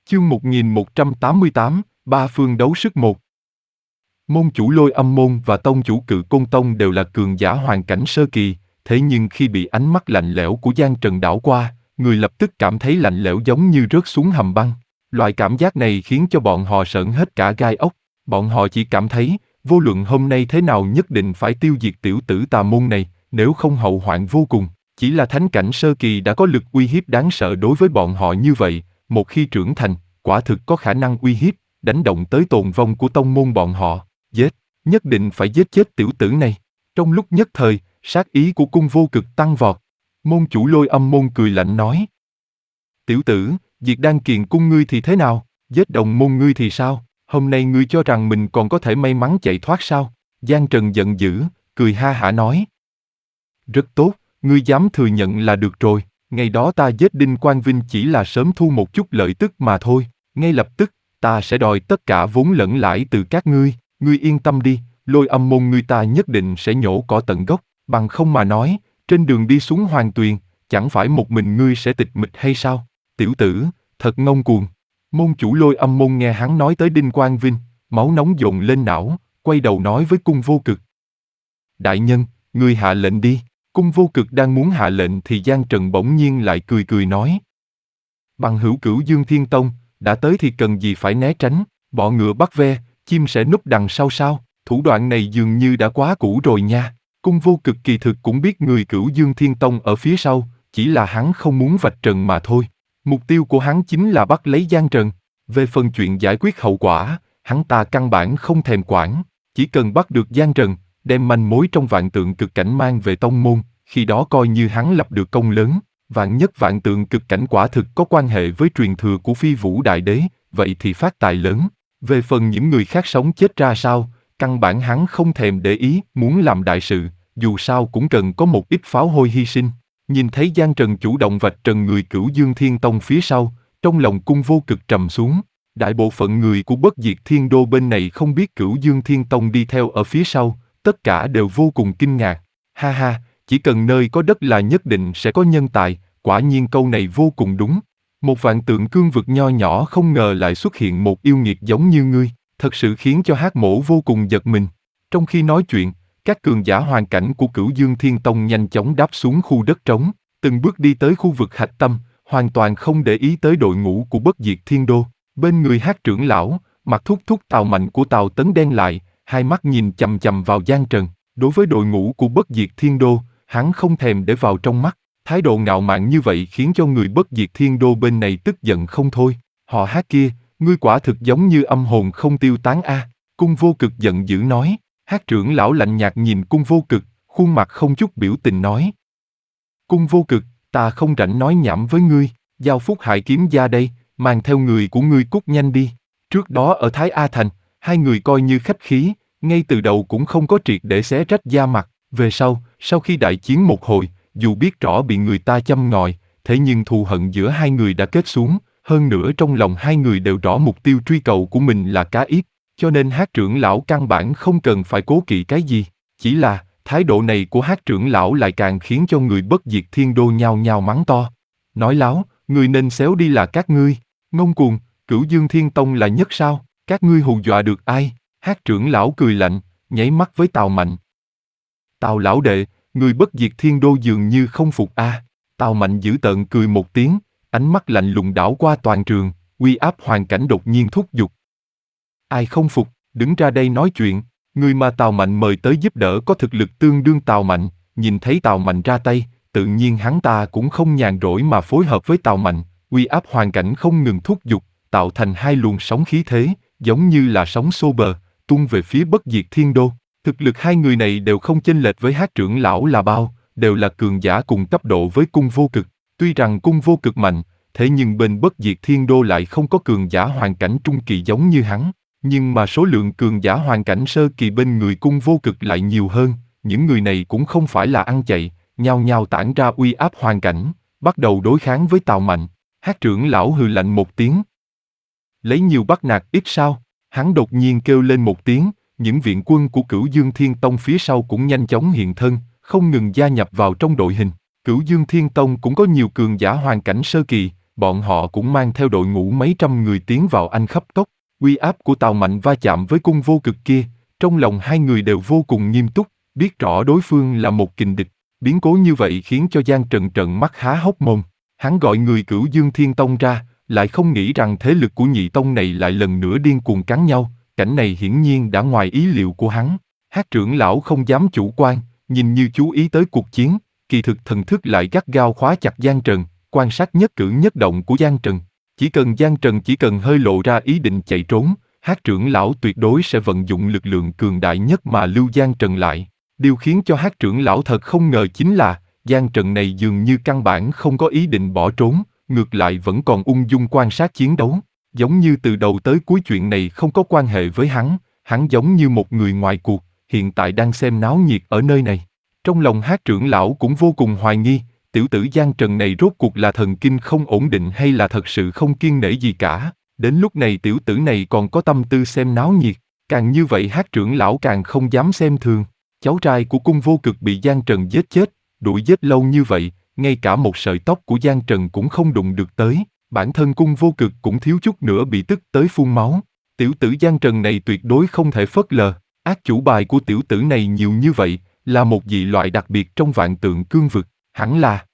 Chương 1188, Ba phương đấu sức một. Môn chủ Lôi Âm môn và tông chủ Cự Côn tông đều là cường giả hoàn cảnh sơ kỳ, thế nhưng khi bị ánh mắt lạnh lẽo của Giang Trần đảo qua, người lập tức cảm thấy lạnh lẽo giống như rớt xuống hầm băng. Loại cảm giác này khiến cho bọn họ sởn hết cả gai ốc. Bọn họ chỉ cảm thấy, vô luận hôm nay thế nào nhất định phải tiêu diệt tiểu tử tà môn này, nếu không hậu hoạn vô cùng. Chỉ là thánh cảnh sơ kỳ đã có lực uy hiếp đáng sợ đối với bọn họ như vậy, một khi trưởng thành, quả thực có khả năng uy hiếp, đánh động tới tồn vong của tông môn bọn họ. Giết, nhất định phải giết chết tiểu tử này. Trong lúc nhất thời, sát ý của cung vô cực tăng vọt. Môn chủ Lôi Âm môn cười lạnh nói: Tiểu tử, diệt đan kiền cung ngươi thì thế nào? Giết đồng môn ngươi thì sao? Hôm nay ngươi cho rằng mình còn có thể may mắn chạy thoát sao? Giang Trần giận dữ, cười ha hả nói: Rất tốt, ngươi dám thừa nhận là được rồi. Ngày đó ta giết Đinh Quang Vinh chỉ là sớm thu một chút lợi tức mà thôi. Ngay lập tức, ta sẽ đòi tất cả vốn lẫn lãi từ các ngươi. Ngươi yên tâm đi, Lôi Âm môn ngươi ta nhất định sẽ nhổ cỏ tận gốc. Bằng không mà nói, trên đường đi xuống Hoàng Tuyền, chẳng phải một mình ngươi sẽ tịch mịch hay sao? Tiểu tử, thật ngông cuồng. Môn chủ Lôi Âm môn nghe hắn nói tới Đinh Quang Vinh, máu nóng dồn lên não, quay đầu nói với cung vô cực: Đại nhân, ngươi hạ lệnh đi. Cung vô cực đang muốn hạ lệnh thì Giang Trần bỗng nhiên lại cười cười nói: Bằng hữu Cửu Dương Thiên Tông, đã tới thì cần gì phải né tránh, bọ ngựa bắt ve, chim sẽ núp đằng sau sao? Thủ đoạn này dường như đã quá cũ rồi nha. Cung vô cực kỳ thực cũng biết người Cửu Dương Thiên Tông ở phía sau, chỉ là hắn không muốn vạch trần mà thôi. Mục tiêu của hắn chính là bắt lấy Giang Trần. Về phần chuyện giải quyết hậu quả, hắn ta căn bản không thèm quản. Chỉ cần bắt được Giang Trần, đem manh mối trong vạn tượng cực cảnh mang về tông môn, khi đó coi như hắn lập được công lớn. Vạn nhất vạn tượng cực cảnh quả thực có quan hệ với truyền thừa của Phi Vũ Đại Đế, vậy thì phát tài lớn. Về phần những người khác sống chết ra sao, căn bản hắn không thèm để ý, muốn làm đại sự, dù sao cũng cần có một ít pháo hôi hy sinh. Nhìn thấy Giang Trần chủ động vạch trần người Cửu Dương Thiên Tông phía sau, trong lòng cung vô cực trầm xuống. Đại bộ phận người của Bất Diệt Thiên Đô bên này không biết Cửu Dương Thiên Tông đi theo ở phía sau, tất cả đều vô cùng kinh ngạc. Ha ha, chỉ cần nơi có đất là nhất định sẽ có nhân tài, quả nhiên câu này vô cùng đúng. Một vạn tượng cương vực nho nhỏ không ngờ lại xuất hiện một yêu nghiệt giống như ngươi, thật sự khiến cho Hắc Mỗ vô cùng giật mình. Trong khi nói chuyện, các cường giả hoàn cảnh của Cửu Dương Thiên Tông nhanh chóng đáp xuống khu đất trống, từng bước đi tới khu vực hạch tâm, hoàn toàn không để ý tới đội ngũ của Bất Diệt Thiên Đô. Bên người Hắc trưởng lão, mặt thúc thúc Tào Mạnh của Tào Tấn đen lại, hai mắt nhìn chằm chằm vào Giang Trần. Đối với đội ngũ của Bất Diệt Thiên Đô, hắn không thèm để vào trong mắt. Thái độ ngạo mạn như vậy khiến cho người Bất Diệt Thiên Đô bên này tức giận không thôi. Họ Hát kia, ngươi quả thực giống như âm hồn không tiêu tán a. Cung vô cực giận dữ nói. Hát trưởng lão lạnh nhạt nhìn cung vô cực, khuôn mặt không chút biểu tình nói: Cung vô cực, ta không rảnh nói nhảm với ngươi, giao Phúc Hải kiếm gia đây, mang theo người của ngươi cút nhanh đi. Trước đó ở Thái A Thành, hai người coi như khách khí, ngay từ đầu cũng không có triệt để xé rách da mặt. Về sau khi đại chiến một hồi, dù biết rõ bị người ta châm ngòi, thế nhưng thù hận giữa hai người đã kết xuống, hơn nữa trong lòng hai người đều rõ mục tiêu truy cầu của mình là cá yết, cho nên Hát trưởng lão căn bản không cần phải cố kỵ cái gì. Chỉ là, thái độ này của Hát trưởng lão lại càng khiến cho người Bất Diệt Thiên Đô nhao nhao mắng to. Nói láo, người nên xéo đi là các ngươi, ngông cuồng, Cửu Dương Thiên Tông là nhất sao, các ngươi hù dọa được ai? Hát trưởng lão cười lạnh, nháy mắt với Tào Mạnh. Tào lão đệ, người Bất Diệt Thiên Đô dường như không phục a. Tào Mạnh dữ tợn cười một tiếng, ánh mắt lạnh lùng đảo qua toàn trường, uy áp hoàn cảnh đột nhiên thúc giục. Ai không phục, đứng ra đây nói chuyện. Người mà Tào Mạnh mời tới giúp đỡ có thực lực tương đương Tào Mạnh, nhìn thấy Tào Mạnh ra tay, tự nhiên hắn ta cũng không nhàn rỗi mà phối hợp với Tào Mạnh, uy áp hoàn cảnh không ngừng thúc giục, tạo thành hai luồng sóng khí thế, giống như là sóng xô bờ, tung về phía Bất Diệt Thiên Đô. Thực lực hai người này đều không chênh lệch với Hát trưởng lão là bao, đều là cường giả cùng cấp độ với cung vô cực. Tuy rằng cung vô cực mạnh, thế nhưng bên Bất Diệt Thiên Đô lại không có cường giả hoàn cảnh trung kỳ giống như hắn. Nhưng mà số lượng cường giả hoàn cảnh sơ kỳ bên người cung vô cực lại nhiều hơn, những người này cũng không phải là ăn chạy, nhao nhao tản ra uy áp hoàn cảnh, bắt đầu đối kháng với Tào Mạnh. Hát trưởng lão hừ lạnh một tiếng. Lấy nhiều bắt nạt ít sao? Hắn đột nhiên kêu lên một tiếng, những viện quân của Cửu Dương Thiên Tông phía sau cũng nhanh chóng hiện thân, không ngừng gia nhập vào trong đội hình. Cửu Dương Thiên Tông cũng có nhiều cường giả hoàn cảnh sơ kỳ, bọn họ cũng mang theo đội ngũ mấy trăm người tiến vào Anh khắp cốc. Uy áp của Tào Mạnh va chạm với cung vô cực kia, trong lòng hai người đều vô cùng nghiêm túc, biết rõ đối phương là một kình địch. Biến cố như vậy khiến cho Giang Trần trợn mắt há hốc mồm. Hắn gọi người Cửu Dương Thiên Tông ra, lại không nghĩ rằng thế lực của nhị tông này lại lần nữa điên cuồng cắn nhau. Cảnh này hiển nhiên đã ngoài ý liệu của hắn. Hắc trưởng lão không dám chủ quan, nhìn như chú ý tới cuộc chiến, kỳ thực thần thức lại gắt gao khóa chặt Giang Trần, quan sát nhất cử nhất động của Giang Trần. Giang Trần chỉ cần hơi lộ ra ý định chạy trốn, Hắc trưởng lão tuyệt đối sẽ vận dụng lực lượng cường đại nhất mà lưu Giang Trần lại. Điều khiến cho Hắc trưởng lão thật không ngờ chính là, Giang Trần này dường như căn bản không có ý định bỏ trốn, ngược lại vẫn còn ung dung quan sát chiến đấu. Giống như từ đầu tới cuối chuyện này không có quan hệ với hắn giống như một người ngoài cuộc, hiện tại đang xem náo nhiệt ở nơi này. Trong lòng Hắc trưởng lão cũng vô cùng hoài nghi, tiểu tử Giang Trần này rốt cuộc là thần kinh không ổn định hay là thật sự không kiêng nể gì cả. Đến lúc này tiểu tử này còn có tâm tư xem náo nhiệt, càng như vậy Hắc trưởng lão càng không dám xem thường. Cháu trai của cung vô cực bị Giang Trần giết chết, đuổi giết lâu như vậy, ngay cả một sợi tóc của Giang Trần cũng không đụng được tới. Bản thân cung vô cực cũng thiếu chút nữa bị tức tới phun máu. Tiểu tử Giang Trần này tuyệt đối không thể phớt lờ. Ác chủ bài của tiểu tử này nhiều như vậy, là một dị loại đặc biệt trong vạn tượng cương vực. Hẳn là